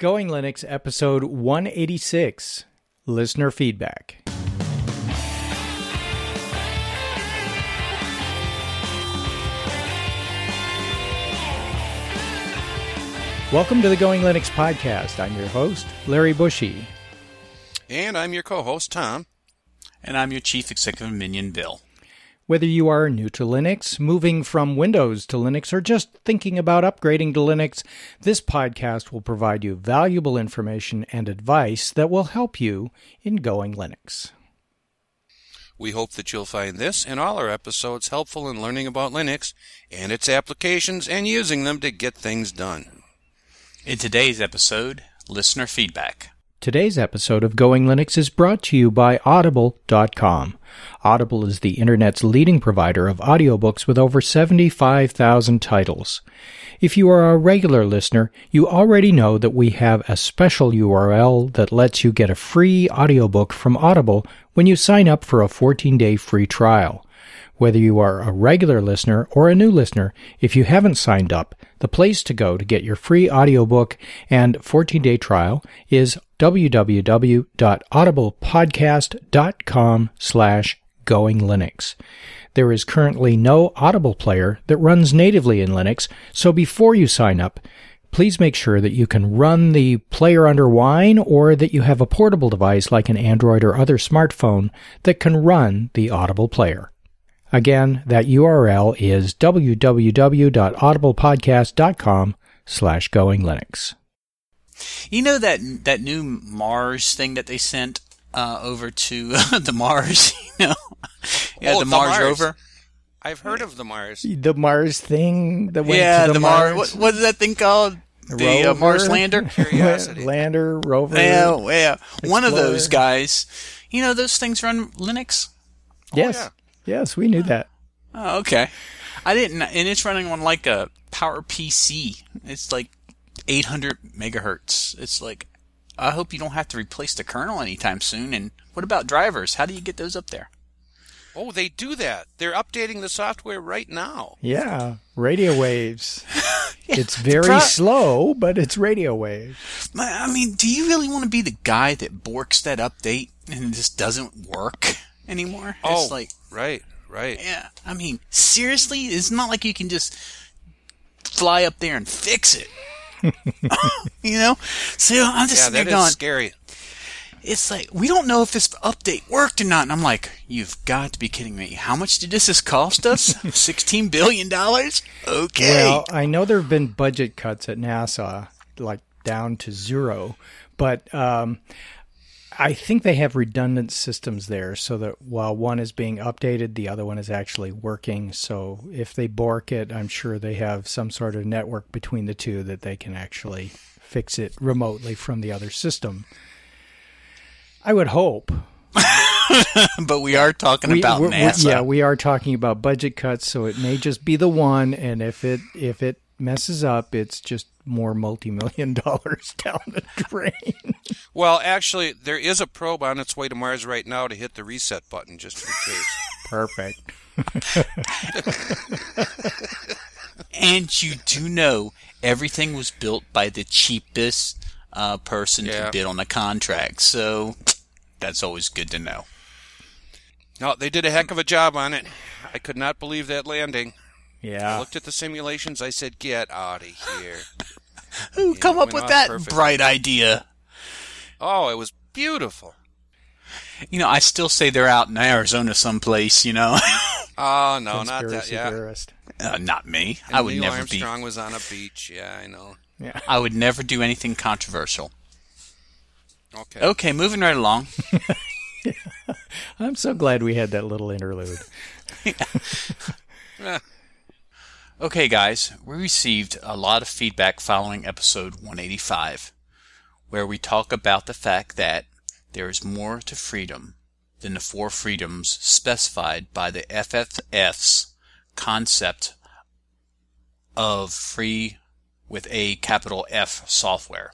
Going Linux, episode 186, Listener Feedback. Welcome to the Going Linux podcast. I'm your host, Larry Bushy. And I'm your co-host, Tom. And I'm your Chief Executive Minion, Bill. Whether you are new to Linux, moving from Windows to Linux, or just thinking about upgrading to Linux, this podcast will provide you valuable information and advice that will help you in Going Linux. We hope that you'll find this and all our episodes helpful in learning about Linux and its applications and using them to get things done. In today's episode, listener feedback. Today's episode of Going Linux is brought to you by Audible.com. Audible is the Internet's leading provider of audiobooks with over 75,000 titles. If you are a regular listener, you already know that we have a special URL that lets you get a free audiobook from Audible when you sign up for a 14-day free trial. Whether you are a regular listener or a new listener, if you haven't signed up, the place to go to get your free audiobook and 14-day trial is www.audiblepodcast.com/goinglinux. There is currently no Audible player that runs natively in Linux, so before you sign up, please make sure that you can run the player under Wine or that you have a portable device like an Android or other smartphone that can run the Audible player. Again, that URL is www.audiblepodcast.com/goinglinux. You know that new Mars thing that they sent over to the Mars, the Mars rover? I've heard of the Mars. The Mars thing that went to the Mars? What is that thing called? The Mars lander? Curiosity. Lander, rover. Yeah. One of Explorer. those guys. You know those things run Linux? Yes. Oh, yeah. Yes, we knew that. Oh, okay. I didn't, and it's running on like a PowerPC. It's like 800 megahertz. It's like, I hope you don't have to replace the kernel anytime soon. And what about drivers? How do you get those up there? Oh, they do that. They're updating the software right now. Yeah, radio waves. It's very slow, but it's radio waves. I mean, do you really want to be the guy that borks that update and it just doesn't work anymore? It's like, right. yeah. I mean, seriously? It's not like you can just fly up there and fix it. You know? So I'm just that going, is scary. It's like, we don't know if this update worked or not. And I'm like, you've got to be kidding me. How much did this cost us? $16 billion? Okay. Well, I know there have been budget cuts at NASA, like down to zero, but I think they have redundant systems there so that while one is being updated, the other one is actually working. So if they bork it, I'm sure they have some sort of network between the two that they can actually fix it remotely from the other system. I would hope. But we are talking about NASA. Yeah, we are talking about budget cuts, so it may just be the one, and if it messes up, it's just more multi-million dollars down the drain. Well, actually, there is a probe on its way to Mars right now to hit the reset button, just in case. Perfect. And you do know everything was built by the cheapest person to bid on the contract, so that's always good to know. No, they did a heck of a job on it. I could not believe that landing. Yeah. I looked at the simulations. I said, "Get out of here!" Who come up with that bright idea? Oh, it was beautiful. You know, I still say they're out in Arizona someplace. You know. Oh no, not that. Yeah, theorist. Not me. And I would Neil never Armstrong was on a beach. Yeah, I know. Yeah. I would never do anything controversial. Okay, moving right along. I'm so glad we had that little interlude. Okay, guys, we received a lot of feedback following episode 185, where we talk about the fact that there is more to freedom than the 4 freedoms specified by the FFF's concept of free with a capital F software.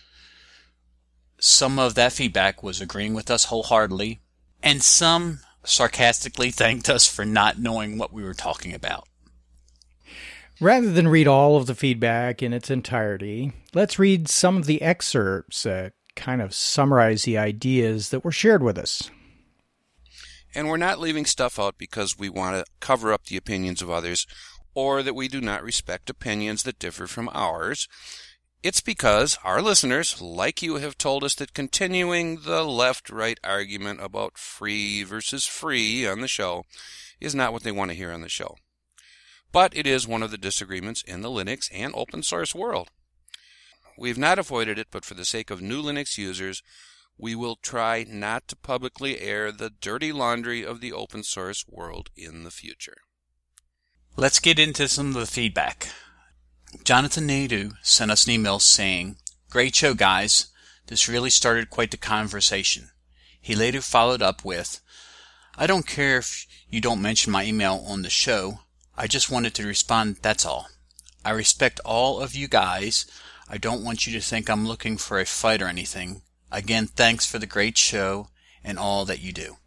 Some of that feedback was agreeing with us wholeheartedly, and some sarcastically thanked us for not knowing what we were talking about. Rather than read all of the feedback in its entirety, let's read some of the excerpts that kind of summarize the ideas that were shared with us. And we're not leaving stuff out because we want to cover up the opinions of others, or that we do not respect opinions that differ from ours. It's because our listeners, like you, have told us that continuing the left-right argument about free versus free on the show is not what they want to hear on the show. But it is one of the disagreements in the Linux and open source world. We've not avoided it, but for the sake of new Linux users, we will try not to publicly air the dirty laundry of the open source world in the future. Let's get into some of the feedback. Jonathan Naidu sent us an email saying, "Great show, guys. This really started quite the conversation." He later followed up with, "I don't care if you don't mention my email on the show. I just wanted to respond, that's all. I respect all of you guys. I don't want you to think I'm looking for a fight or anything. Again, thanks for the great show and all that you do."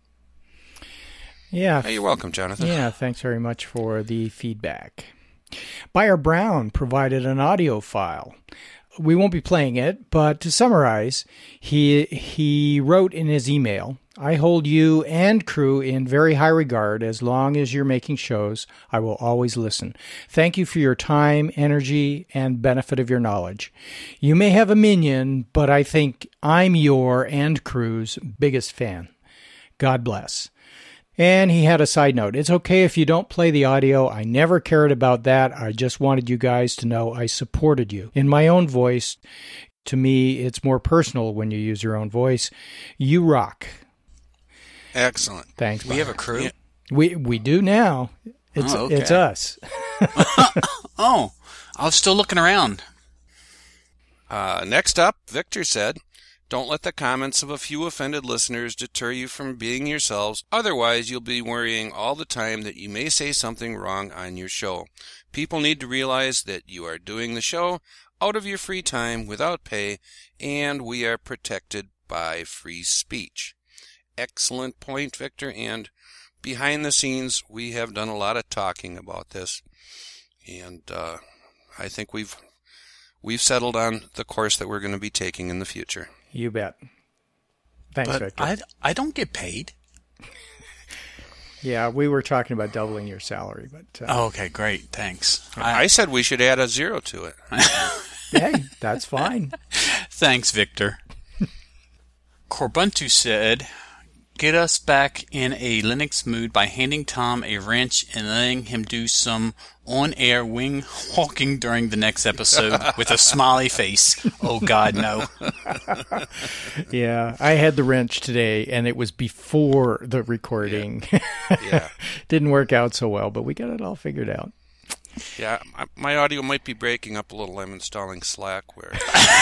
Yeah. Hey, you're welcome, Jonathan. Yeah, thanks very much for the feedback. Buyer Brown provided an audio file. We won't be playing it, but to summarize, he wrote in his email, "I hold you and crew in very high regard. As long as you're making shows, I will always listen. Thank you for your time, energy, and benefit of your knowledge. You may have a minion, but I think I'm your and crew's biggest fan. God bless." And he had a side note. "It's okay if you don't play the audio. I never cared about that. I just wanted you guys to know I supported you. In my own voice, to me, it's more personal when you use your own voice. You rock." Excellent. Thanks. We have a crew? Yeah. We do now. It's us. Oh, I was still looking around. Next up, Victor said, "Don't let the comments of a few offended listeners deter you from being yourselves. Otherwise, you'll be worrying all the time that you may say something wrong on your show. People need to realize that you are doing the show out of your free time without pay, and we are protected by free speech." Excellent point, Victor, and behind the scenes, we have done a lot of talking about this, and I think we've settled on the course that we're going to be taking in the future. You bet. Thanks, But Victor. I don't get paid. Yeah, we were talking about doubling your salary, but Oh, okay, great. Thanks. I said we should add a 0 to it. hey, that's fine. Thanks, Victor. Corbuntu said, "Get us back in a Linux mood by handing Tom a wrench and letting him do some on-air wing walking during the next episode with a smiley face. Oh, God, no." Yeah, I had the wrench today, and it was before the recording. Yeah. Didn't work out so well, but we got it all figured out. Yeah, my audio might be breaking up a little. I'm installing Slackware.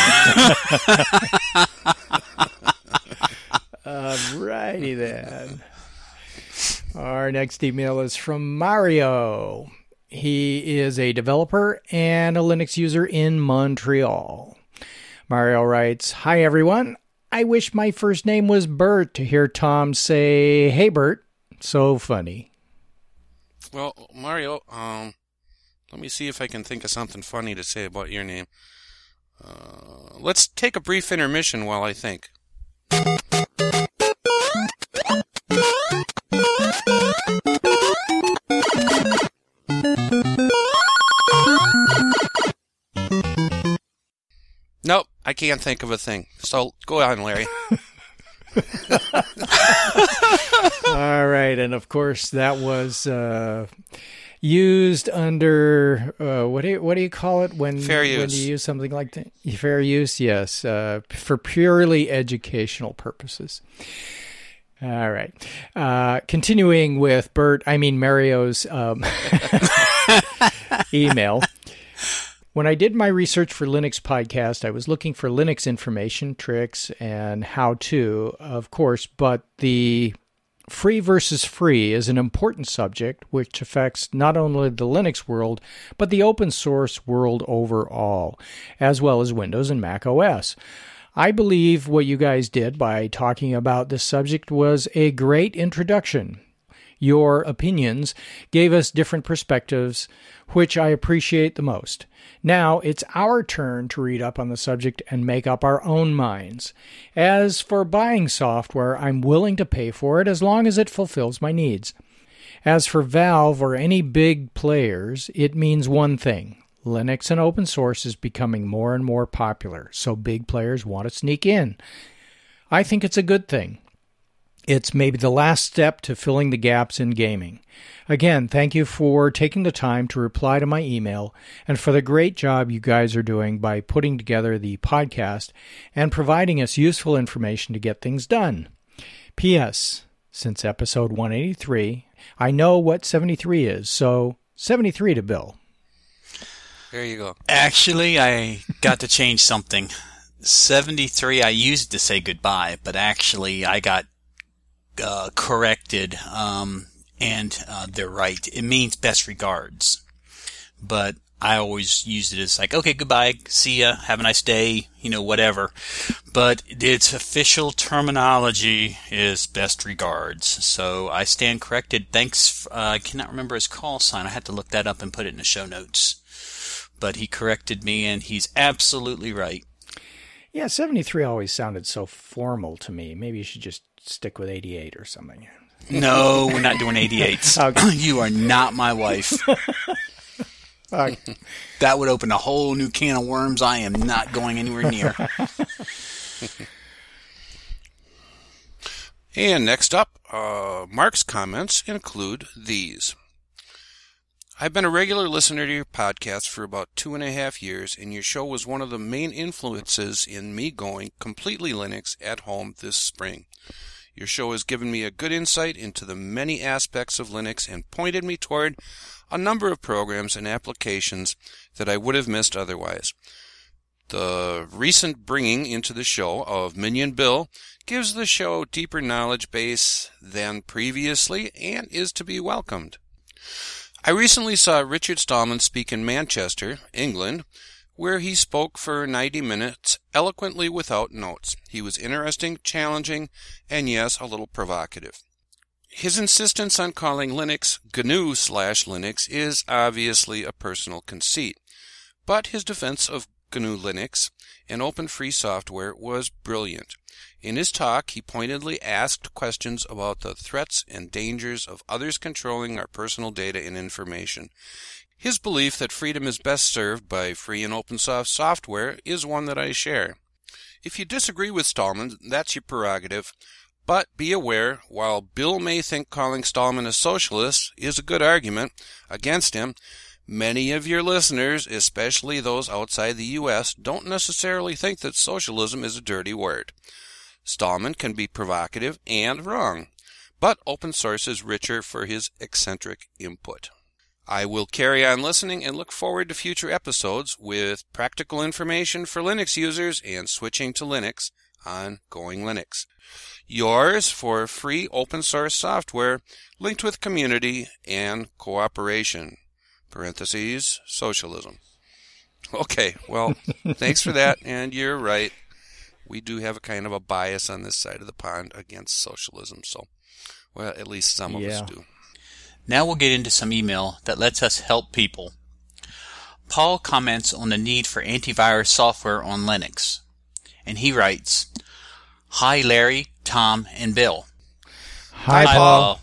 Alrighty then. Our next email is from Mario. He is a developer and a Linux user in Montreal. Mario writes, "Hi everyone. I wish my first name was Bert to hear Tom say, 'Hey Bert.' So funny." Well, Mario, let me see if I can think of something funny to say about your name. Let's take a brief intermission while I think. Nope, I can't think of a thing. So go on, Larry. All right, and of course that was used under what do you call it when fair use. When you use something like that? Fair use, yes, for purely educational purposes. All right, continuing with Mario's email. When I did my research for Linux podcast, I was looking for Linux information, tricks, and how-to, of course, but the free versus free is an important subject which affects not only the Linux world, but the open source world overall, as well as Windows and Mac OS. I believe what you guys did by talking about this subject was a great introduction. Your opinions gave us different perspectives, which I appreciate the most. Now it's our turn to read up on the subject and make up our own minds. As for buying software, I'm willing to pay for it as long as it fulfills my needs. As for Valve or any big players, it means one thing. Linux and open source is becoming more and more popular, so big players want to sneak in. I think it's a good thing. It's maybe the last step to filling the gaps in gaming. Again, thank you for taking the time to reply to my email and for the great job you guys are doing by putting together the podcast and providing us useful information to get things done. P.S. Since episode 183, I know what 73 is, so 73 to Bill. There you go. Actually, I got to change something. 73, I used to say goodbye, but actually I got corrected, and they're right. It means best regards. But I always used it as like, okay, goodbye, see ya, have a nice day, whatever. But its official terminology is best regards. So I stand corrected. Thanks. I cannot remember his call sign. I had to look that up and put it in the show notes. But he corrected me, and he's absolutely right. Yeah, 73 always sounded so formal to me. Maybe you should just stick with 88 or something. No, we're not doing 88s. Okay. You are not my wife. Okay. That would open a whole new can of worms I am not going anywhere near. And next up, Mark's comments include these. I've been a regular listener to your podcast for about 2.5 years, and your show was one of the main influences in me going completely Linux at home this spring. Your show has given me a good insight into the many aspects of Linux and pointed me toward a number of programs and applications that I would have missed otherwise. The recent bringing into the show of Minion Bill gives the show deeper knowledge base than previously and is to be welcomed. I recently saw Richard Stallman speak in Manchester, England, where he spoke for 90 minutes eloquently without notes. He was interesting, challenging, and yes, a little provocative. His insistence on calling Linux GNU/Linux is obviously a personal conceit, but his defense of GNU Linux and open free software was brilliant. In his talk, he pointedly asked questions about the threats and dangers of others controlling our personal data and information. His belief that freedom is best served by free and open source software is one that I share. If you disagree with Stallman, that's your prerogative. But be aware, while Bill may think calling Stallman a socialist is a good argument against him, many of your listeners, especially those outside the U.S., don't necessarily think that socialism is a dirty word. Stallman can be provocative and wrong, but open source is richer for his eccentric input. I will carry on listening and look forward to future episodes with practical information for Linux users and switching to Linux on Going Linux. Yours for free open source software linked with community and cooperation. Parentheses, socialism. Okay, well, thanks for that, and you're right. We do have a kind of a bias on this side of the pond against socialism, so, well, at least some of us do. Now we'll get into some email that lets us help people. Paul comments on the need for antivirus software on Linux, and he writes, Hi Larry, Tom, and Bill. Hi Paul.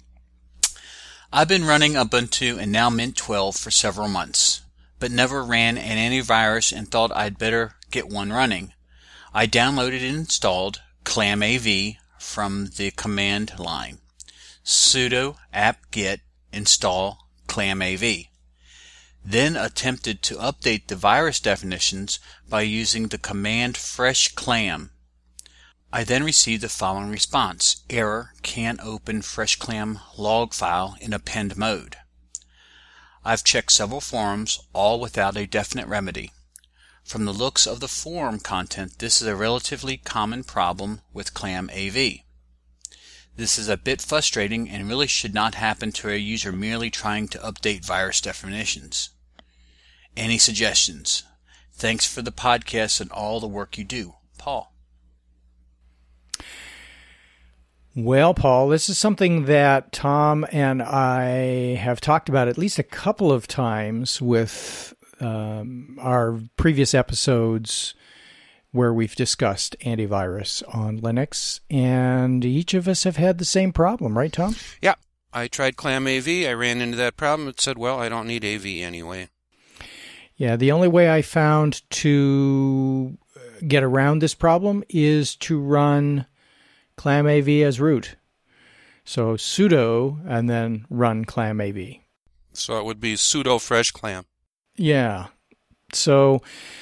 I've been running Ubuntu and now Mint 12 for several months, but never ran an antivirus and thought I'd better get one running. I downloaded and installed ClamAV from the command line. Sudo apt-get install ClamAV. Then attempted to update the virus definitions by using the command freshclam. I then received the following response: error, can't open freshclam log file in append mode. I've checked several forums, all without a definite remedy. From the looks of the forum content, this is a relatively common problem with ClamAV. This is a bit frustrating and really should not happen to a user merely trying to update virus definitions. Any suggestions? Thanks for the podcast and all the work you do. Paul. Well, Paul, this is something that Tom and I have talked about at least a couple of times with our previous episodes where we've discussed antivirus on Linux, and each of us have had the same problem, right, Tom? Yeah, I tried ClamAV. I ran into that problem. It said, well, I don't need AV anyway. Yeah, the only way I found to get around this problem is to run ClamAV as root. So sudo and then run ClamAV. So it would be sudo fresh clam. Yeah. So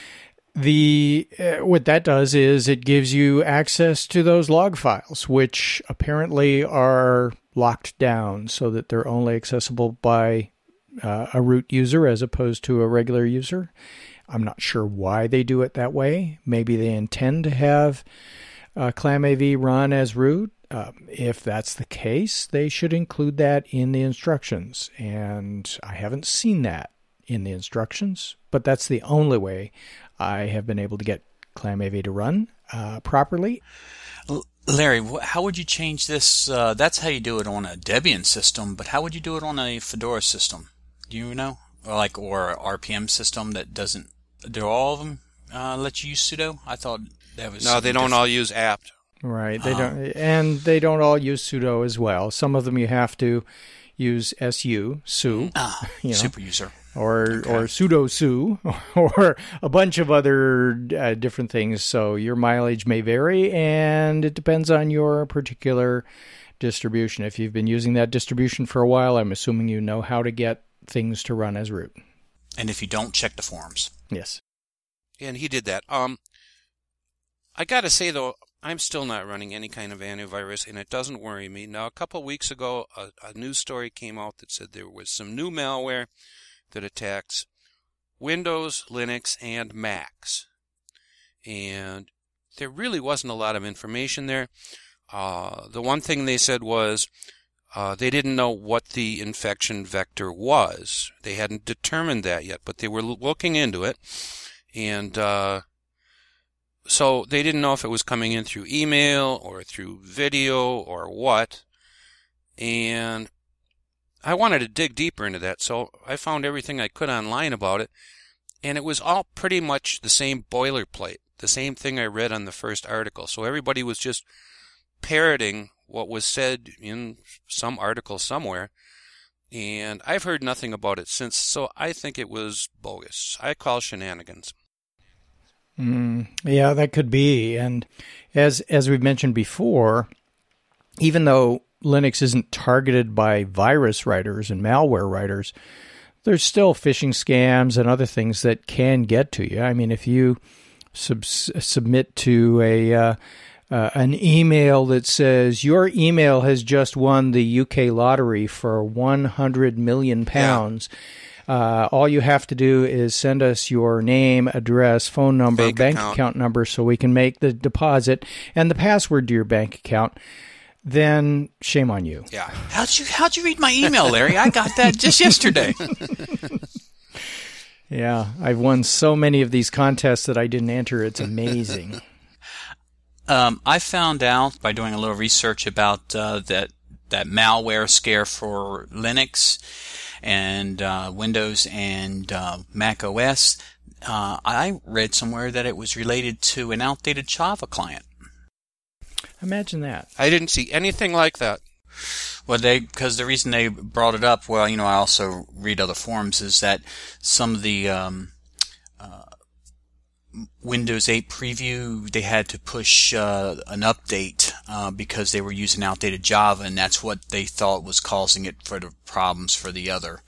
what that does is it gives you access to those log files, which apparently are locked down so that they're only accessible by a root user as opposed to a regular user. I'm not sure why they do it that way. Maybe they intend to have ClamAV run as root. If that's the case, they should include that in the instructions. And I haven't seen that in the instructions, but that's the only way I have been able to get ClamAV to run properly. Larry, how would you change this? That's how you do it on a Debian system, but how would you do it on a Fedora system? Do you know? Or RPM system that doesn't... Do all of them let you use sudo? I thought that was... No, they don't all use apt. Right. They don't, and they don't all use sudo as well. Some of them you have to use su, super user. Or sudo su, or a bunch of other different things. So your mileage may vary, and it depends on your particular distribution. If you've been using that distribution for a while, I'm assuming you know how to get things to run as root. And if you don't, check the forums. Yes. And he did that. I got to say, though, I'm still not running any kind of antivirus, and it doesn't worry me. Now, a couple of weeks ago, a news story came out that said there was some new malware that attacks Windows, Linux, and Macs. And there really wasn't a lot of information there. The one thing they said was they didn't know what the infection vector was. They hadn't determined that yet, but they were looking into it. And so they didn't know if it was coming in through email or through video or what. And I wanted to dig deeper into that, so I found everything I could online about it, and it was all pretty much the same boilerplate, the same thing I read on the first article. So everybody was just parroting what was said in some article somewhere, and I've heard nothing about it since, so I think it was bogus. I call shenanigans. Yeah, that could be. And as we've mentioned before, even though Linux isn't targeted by virus writers and malware writers, there's still phishing scams and other things that can get to you. I mean, if you submit to an email that says your email has just won the UK lottery for £100 million, all you have to do is send us your name, address, phone number, bank account number so we can make the deposit and the password to your bank account, then shame on you. Yeah. How'd you read my email, Larry? I got that just yesterday. Yeah, I've won so many of these contests that I didn't enter. It's amazing. I found out by doing a little research about that malware scare for Linux and Windows and Mac OS. I read somewhere that it was related to an outdated Java client. Imagine that. I didn't see anything like that. Well, because the reason they brought it up, well, I also read other forums, is that some of the Windows 8 preview, they had to push an update because they were using outdated Java, and that's what they thought was causing it for the problems for the other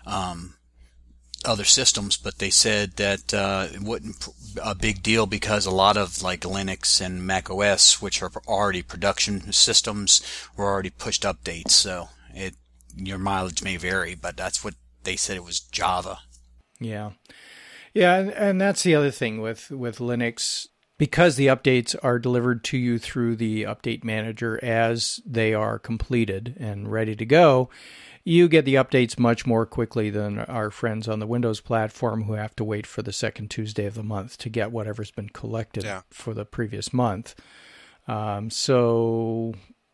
systems. But they said that it wasn't a big deal because a lot of like Linux and Mac OS, which are already production systems, were already pushed updates. So your mileage may vary, but that's what they said. It was Java. Yeah. Yeah, and that's the other thing with Linux. Because the updates are delivered to you through the update manager as they are completed and ready to go, you get the updates much more quickly than our friends on the Windows platform who have to wait for the second Tuesday of the month to get whatever's been collected for the previous month. So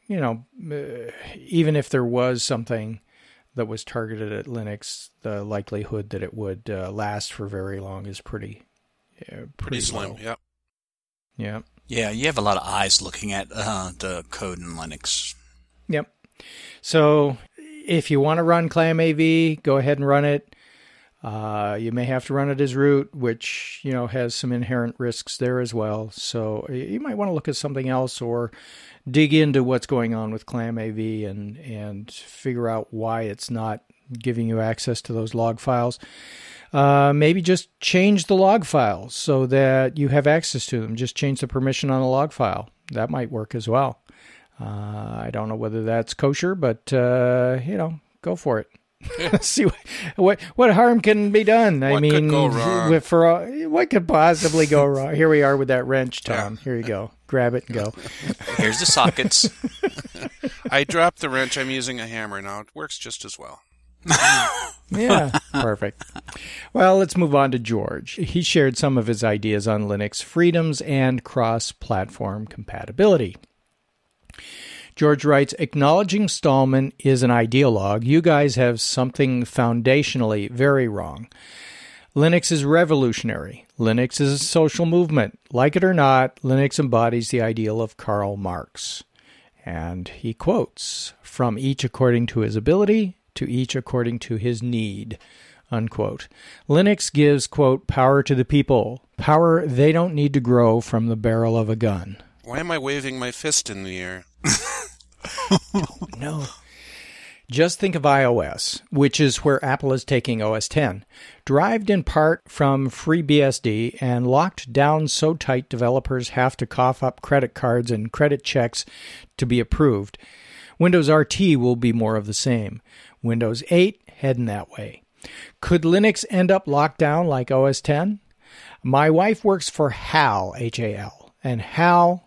even if there was something that was targeted at Linux, the likelihood that it would last for very long is pretty slim. low. Yep. Yeah. Yeah, you have a lot of eyes looking at the code in Linux. Yep. So if you want to run ClamAV, go ahead and run it. You may have to run it as root, which, has some inherent risks there as well. So you might want to look at something else or dig into what's going on with ClamAV and figure out why it's not giving you access to those log files. Maybe just change the log files so that you have access to them. Just change the permission on the log file. That might work as well. I don't know whether that's kosher, but, go for it. See what harm can be done. What could go wrong? What could possibly go wrong? Here we are with that wrench, Tom. Yeah. Here you go. Grab it and go. Here's the sockets. I dropped the wrench. I'm using a hammer now. It works just as well. Yeah, perfect. Well, let's move on to George. He shared some of his ideas on Linux freedoms and cross-platform compatibility. George writes, acknowledging Stallman is an ideologue. You guys have something foundationally very wrong. Linux is revolutionary. Linux is a social movement. Like it or not, Linux embodies the ideal of Karl Marx. And he quotes, from each according to his ability, to each according to his need, unquote. Linux gives, quote, power to the people, power they don't need to grow from the barrel of a gun. Why am I waving my fist in the air? No. Just think of iOS, which is where Apple is taking OS X, derived in part from FreeBSD and locked down so tight developers have to cough up credit cards and credit checks to be approved. Windows RT will be more of the same. Windows 8 heading that way. Could Linux end up locked down like OS X? My wife works for HAL, H-A-L, and HAL...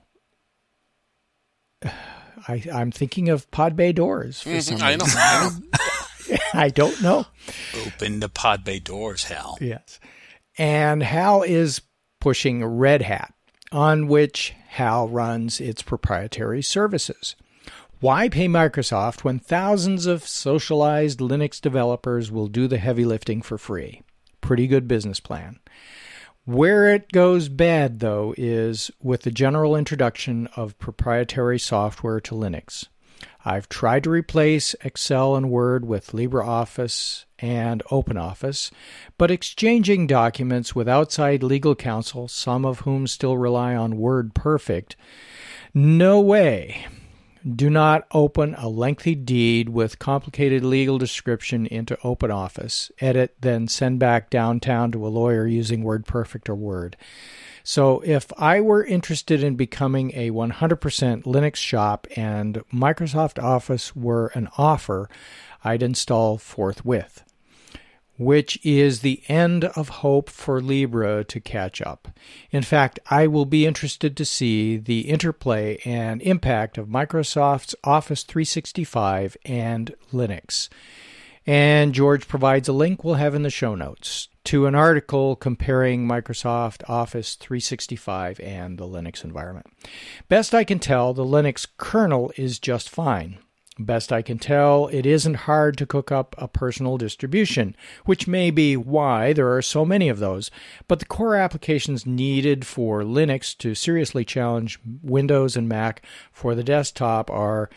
I'm thinking of Pod Bay doors for some reason. I know. I don't know. Open the Pod Bay doors, Hal. Yes. And HAL is pushing Red Hat, on which HAL runs its proprietary services. Why pay Microsoft when thousands of socialized Linux developers will do the heavy lifting for free? Pretty good business plan. Where it goes bad, though, is with the general introduction of proprietary software to Linux. I've tried to replace Excel and Word with LibreOffice and OpenOffice, but exchanging documents with outside legal counsel, some of whom still rely on WordPerfect, no way. Do not open a lengthy deed with complicated legal description into OpenOffice, edit, then send back downtown to a lawyer using WordPerfect or Word. So if I were interested in becoming a 100% Linux shop and Microsoft Office were an offer, I'd install forthwith, which is the end of hope for Libre to catch up. In fact, I will be interested to see the interplay and impact of Microsoft's Office 365 and Linux. And George provides a link we'll have in the show notes to an article comparing Microsoft Office 365 and the Linux environment. Best I can tell, the Linux kernel is just fine. Best I can tell, it isn't hard to cook up a personal distribution, which may be why there are so many of those, but the core applications needed for Linux to seriously challenge Windows and Mac for the desktop are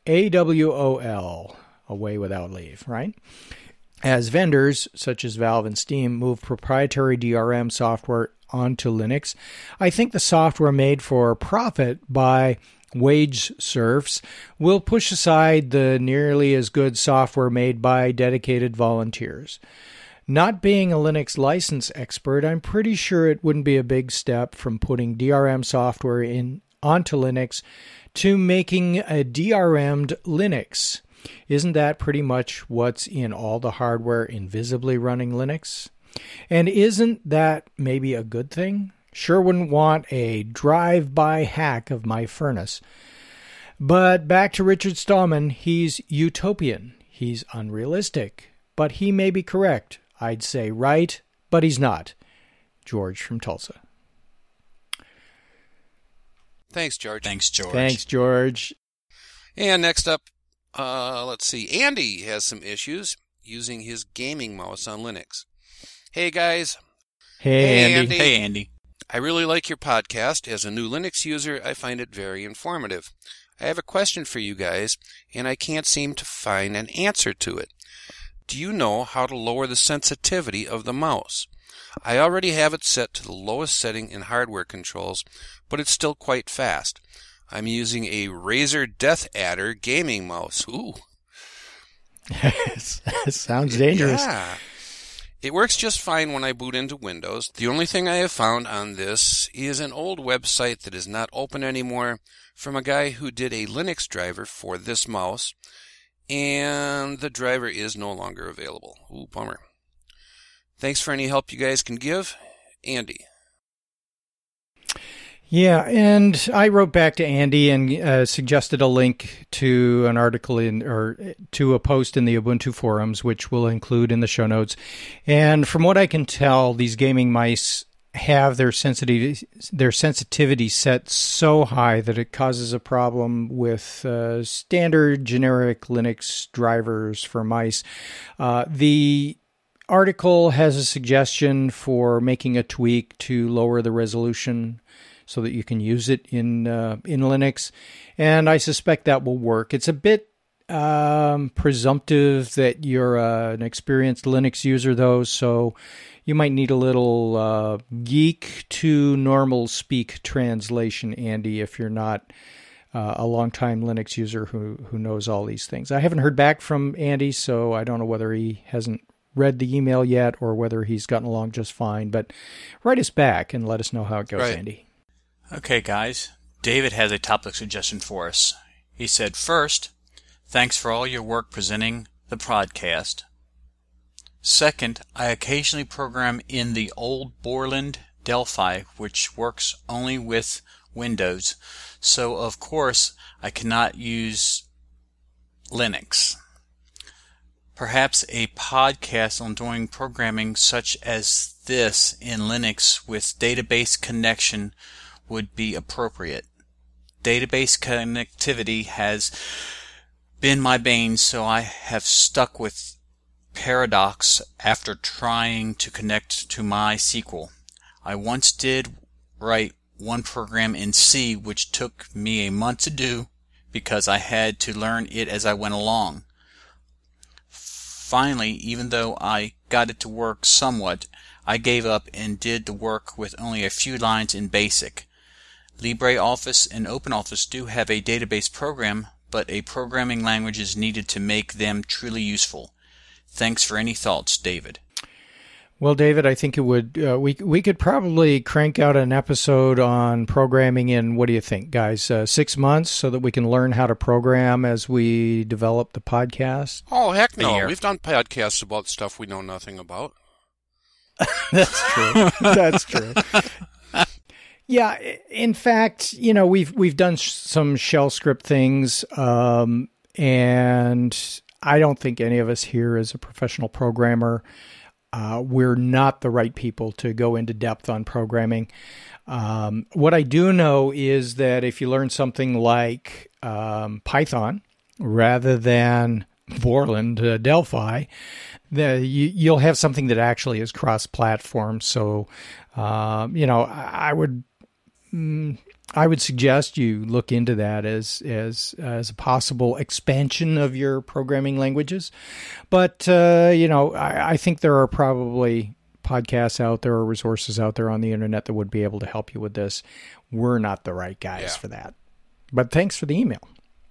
AWOL, away without leave, right? As vendors, such as Valve and Steam, move proprietary DRM software onto Linux, I think the software made for profit by wage serfs will push aside the nearly as good software made by dedicated volunteers. Not being a Linux license expert, I'm pretty sure it wouldn't be a big step from putting DRM software onto Linux to making a DRM'd Linux. Isn't that pretty much what's in all the hardware invisibly running Linux? And isn't that maybe a good thing? Sure wouldn't want a drive-by hack of my furnace. But back to Richard Stallman, he's utopian. He's unrealistic. But he may be correct. I'd say right, but he's not. George from Tulsa. Thanks, George. Thanks, George. Thanks, George. And next up, let's see. Andy has some issues using his gaming mouse on Linux. Hey, guys. Hey, Andy. Hey, Andy. I really like your podcast. As a new Linux user, I find it very informative. I have a question for you guys, and I can't seem to find an answer to it. Do you know how to lower the sensitivity of the mouse? I already have it set to the lowest setting in hardware controls, but it's still quite fast. I'm using a Razer Death Adder gaming mouse. Ooh. Sounds dangerous. Yeah. It works just fine when I boot into Windows. The only thing I have found on this is an old website that is not open anymore from a guy who did a Linux driver for this mouse, and the driver is no longer available. Ooh, bummer. Thanks for any help you guys can give. Andy. Yeah, and I wrote back to Andy and suggested a link to an article to a post in the Ubuntu forums, which we'll include in the show notes. And from what I can tell, these gaming mice have their sensitivity set so high that it causes a problem with standard generic Linux drivers for mice. The article has a suggestion for making a tweak to lower the resolution so that you can use it in Linux, and I suspect that will work. It's a bit presumptive that you're an experienced Linux user, though, so you might need a little geek to normal speak translation, Andy, if you're not a longtime Linux user who knows all these things. I haven't heard back from Andy, so I don't know whether he hasn't read the email yet or whether he's gotten along just fine, but write us back and let us know how it goes, Right. Andy. Okay, guys. David has a topic suggestion for us. He said, first, thanks for all your work presenting the podcast. Second, I occasionally program in the old Borland Delphi, which works only with Windows, so of course I cannot use Linux. Perhaps a podcast on doing programming such as this in Linux with database connection would be appropriate. Database connectivity has been my bane, so I have stuck with Paradox after trying to connect to MySQL. I once did write one program in C which took me a month to do because I had to learn it as I went along. Finally, even though I got it to work somewhat, I gave up and did the work with only a few lines in BASIC. LibreOffice and OpenOffice do have a database program, but a programming language is needed to make them truly useful. Thanks for any thoughts, David. Well, David, I think it would. We could probably crank out an episode on programming in, what do you think, guys? 6 months so that we can learn how to program as we develop the podcast? Oh, heck A no. year. We've done podcasts about stuff we know nothing about. That's true. That's true. Yeah, in fact, we've done some shell script things, and I don't think any of us here is a professional programmer. We're not the right people to go into depth on programming. What I do know is that if you learn something like Python rather than Borland Delphi, you'll have something that actually is cross-platform. So, I would suggest you look into that as a possible expansion of your programming languages. But, I think there are probably podcasts out there or resources out there on the internet that would be able to help you with this. We're not the right guys for that. But thanks for the email.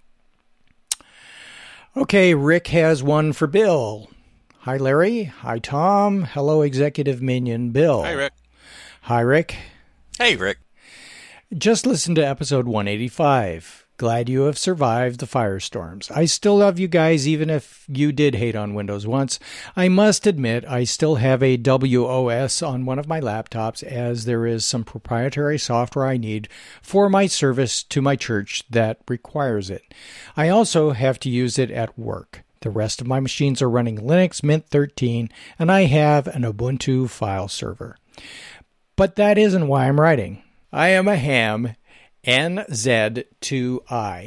Okay, Rick has one for Bill. Hi, Larry. Hi, Tom. Hello, Executive Minion Bill. Hi, Rick. Hi, Rick. Hey, Rick. Just listen to episode 185. Glad you have survived the firestorms. I still love you guys, even if you did hate on Windows once. I must admit, I still have a WOS on one of my laptops, as there is some proprietary software I need for my service to my church that requires it. I also have to use it at work. The rest of my machines are running Linux Mint 13, and I have an Ubuntu file server. But that isn't why I'm writing. I am a ham NZ2I.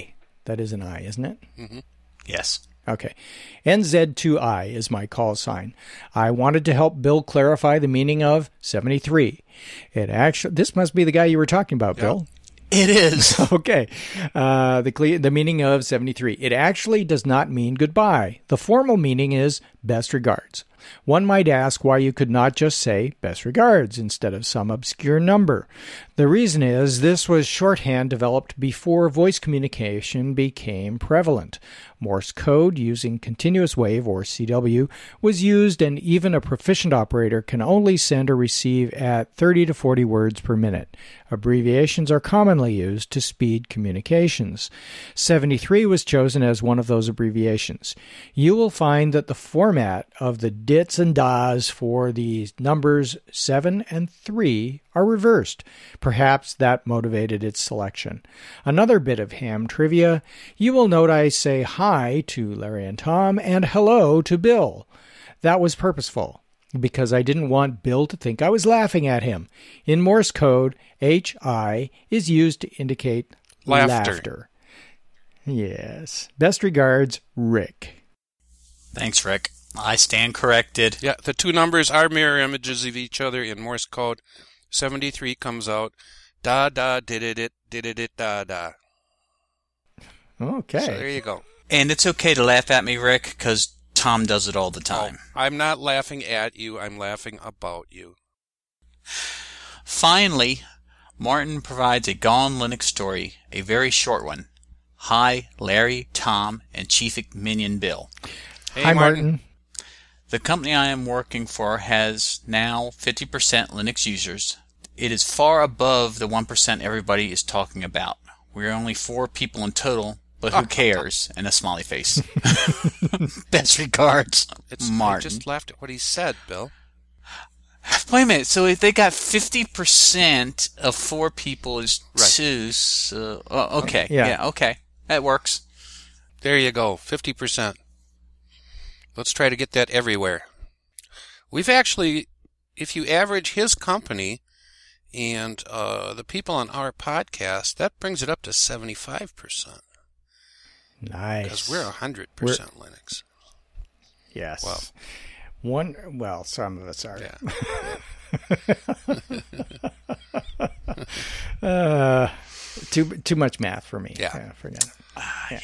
That is an I, isn't it? Mm-hmm. Yes. Okay. NZ2I is my call sign. I wanted to help Bill clarify the meaning of 73. This must be the guy you were talking about, Bill. It is. Okay. The meaning of 73. It actually does not mean goodbye. The formal meaning is best regards. One might ask why you could not just say best regards instead of some obscure number. The reason is this was shorthand developed before voice communication became prevalent. Morse code using continuous wave, or CW, was used, and even a proficient operator can only send or receive at 30 to 40 words per minute. Abbreviations are commonly used to speed communications. 73 was chosen as one of those abbreviations. You will find that the format of the dits and das for the numbers 7 and 3 are reversed. Perhaps that motivated its selection. Another bit of ham trivia, you will note I say hi to Larry and Tom and hello to Bill. That was purposeful, because I didn't want Bill to think I was laughing at him. In Morse code, HI is used to indicate laughter. Yes. Best regards, Rick. Thanks, Rick. I stand corrected. Yeah, the two numbers are mirror images of each other in Morse code. 73 comes out da da did it da da. Okay. So there you go. And it's okay to laugh at me, Rick, because Tom does it all the time. Oh, I'm not laughing at you. I'm laughing about you. Finally, Martin provides a Gone Linux story, a very short one. Hi, Larry, Tom, and Chief Minion Bill. Hey, Hi, Martin. The company I am working for has now 50% Linux users. It is far above the 1% everybody is talking about. We're only 4 people in total, but who cares? And a smiley face. Best regards, Martin. I just laughed at what he said, Bill. Wait a minute. So if they got 50% of 4 people is Right. 2. So, okay. Yeah. Okay. That works. There you go, 50%. Let's try to get that everywhere. We've actually, if you average his company and the people on our podcast, that brings it up to 75%. Nice. Because we're 100% Linux. Yes. Well, some of us are. Yeah. Too much math for me. Yeah. Forget it. Yeah.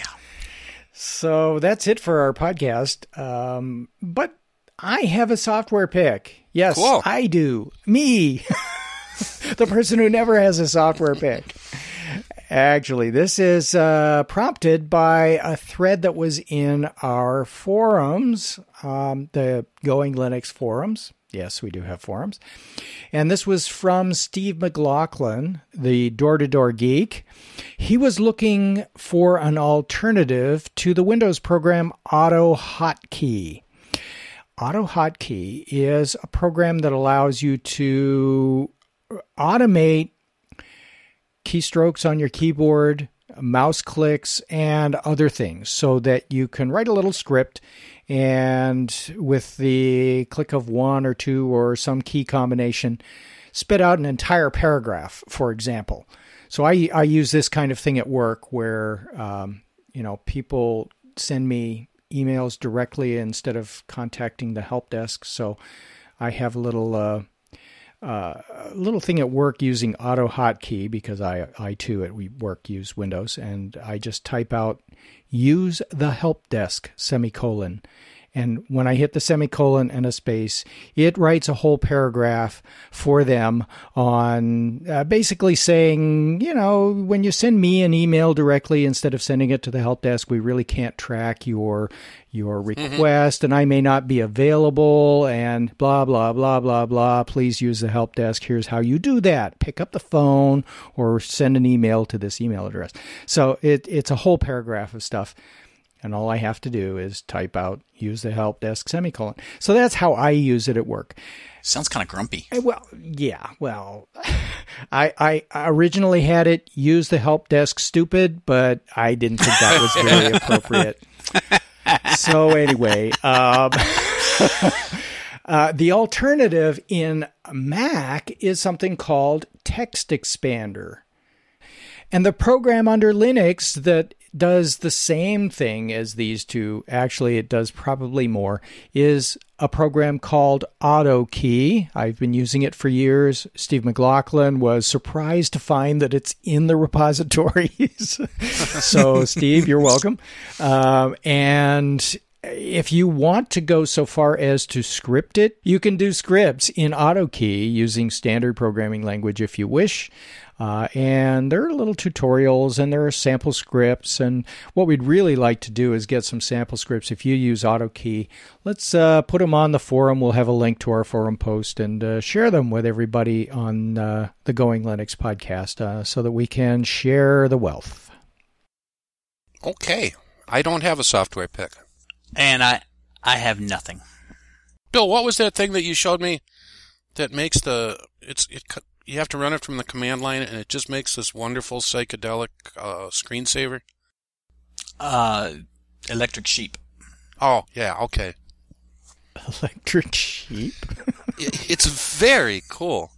So that's it for our podcast. But I have a software pick. Yes, Cool. I do. Me. The person who never has a software pick. Actually, this is prompted by a thread that was in our forums, the Going Linux forums. Yes, we do have forums. And this was from Steve McLaughlin, the door-to-door geek. He was looking for an alternative to the Windows program AutoHotkey. AutoHotkey is a program that allows you to automate keystrokes on your keyboard, mouse clicks, and other things so that you can write a little script and with the click of 1 or 2 or some key combination, spit out an entire paragraph, for example. So I use this kind of thing at work where, people send me emails directly instead of contacting the help desk. So I have a little thing at work using AutoHotkey because I too at work use Windows, and I just type out use the help desk semicolon. And when I hit the semicolon and a space, it writes a whole paragraph for them on basically saying, when you send me an email directly instead of sending it to the help desk, we really can't track your request, and I may not be available, and blah, blah, blah, blah, blah. Please use the help desk. Here's how you do that. Pick up the phone or send an email to this email address. So it's a whole paragraph of stuff. And all I have to do is type out, use the help desk semicolon. So that's how I use it at work. Sounds kind of grumpy. Well, yeah. Well, I originally had it use the help desk stupid, but I didn't think that was very appropriate. So anyway, the alternative in Mac is something called Text Expander. And the program under Linux that does the same thing as these two. Actually, it does probably more, is a program called AutoKey. I've been using it for years. Steve McLaughlin was surprised to find that it's in the repositories. So, Steve, you're welcome. And if you want to go so far as to script it, you can do scripts in AutoKey using standard programming language if you wish. And there are little tutorials and there are sample scripts. And what we'd really like to do is get some sample scripts. If you use AutoKey, let's put them on the forum. We'll have a link to our forum post and share them with everybody on the Going Linux podcast so that we can share the wealth. Okay. I don't have a software pick. And I have nothing. Bill, what was that thing that you showed me that makes you have to run it from the command line and it just makes this wonderful psychedelic screensaver? Electric Sheep. Oh, yeah, okay. Electric Sheep? It's very cool.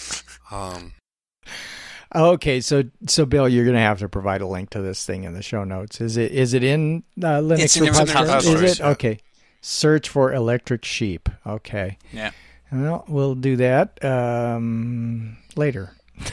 Okay, so Bill, you're going to have to provide a link to this thing in the show notes. Is it in Linux? It's in the repositories. Is it? Okay. Search for Electric Sheep. Okay. Yeah. Well, we'll do that later.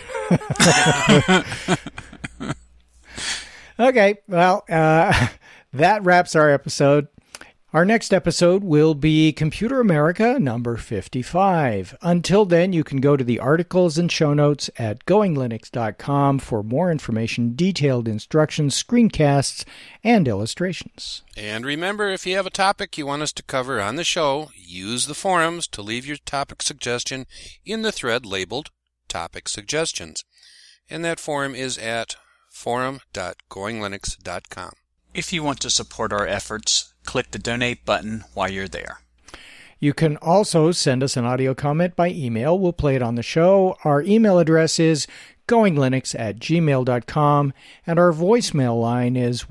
Okay. Well, that wraps our episode. Our next episode will be Computer America number 55. Until then, you can go to the articles and show notes at goinglinux.com for more information, detailed instructions, screencasts, and illustrations. And remember, if you have a topic you want us to cover on the show, use the forums to leave your topic suggestion in the thread labeled Topic Suggestions. And that forum is at forum.goinglinux.com. If you want to support our efforts, click the donate button while you're there. You can also send us an audio comment by email. We'll play it on the show. Our email address is goinglinux@gmail.com, and our voicemail line is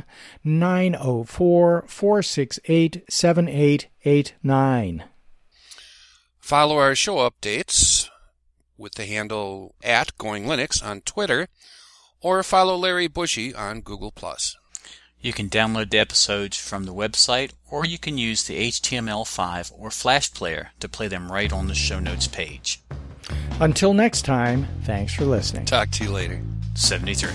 1-904-468-7889. Follow our show updates with the handle @GoingLinux on Twitter, or follow Larry Bushy on Google+. You can download the episodes from the website, or you can use the HTML5 or Flash player to play them right on the show notes page. Until next time, thanks for listening. Talk to you later. 73.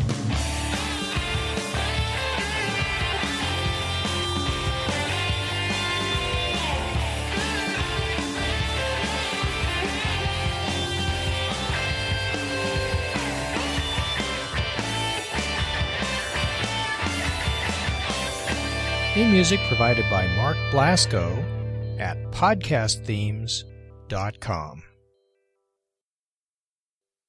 Theme music provided by Mark Blasco at podcastthemes.com.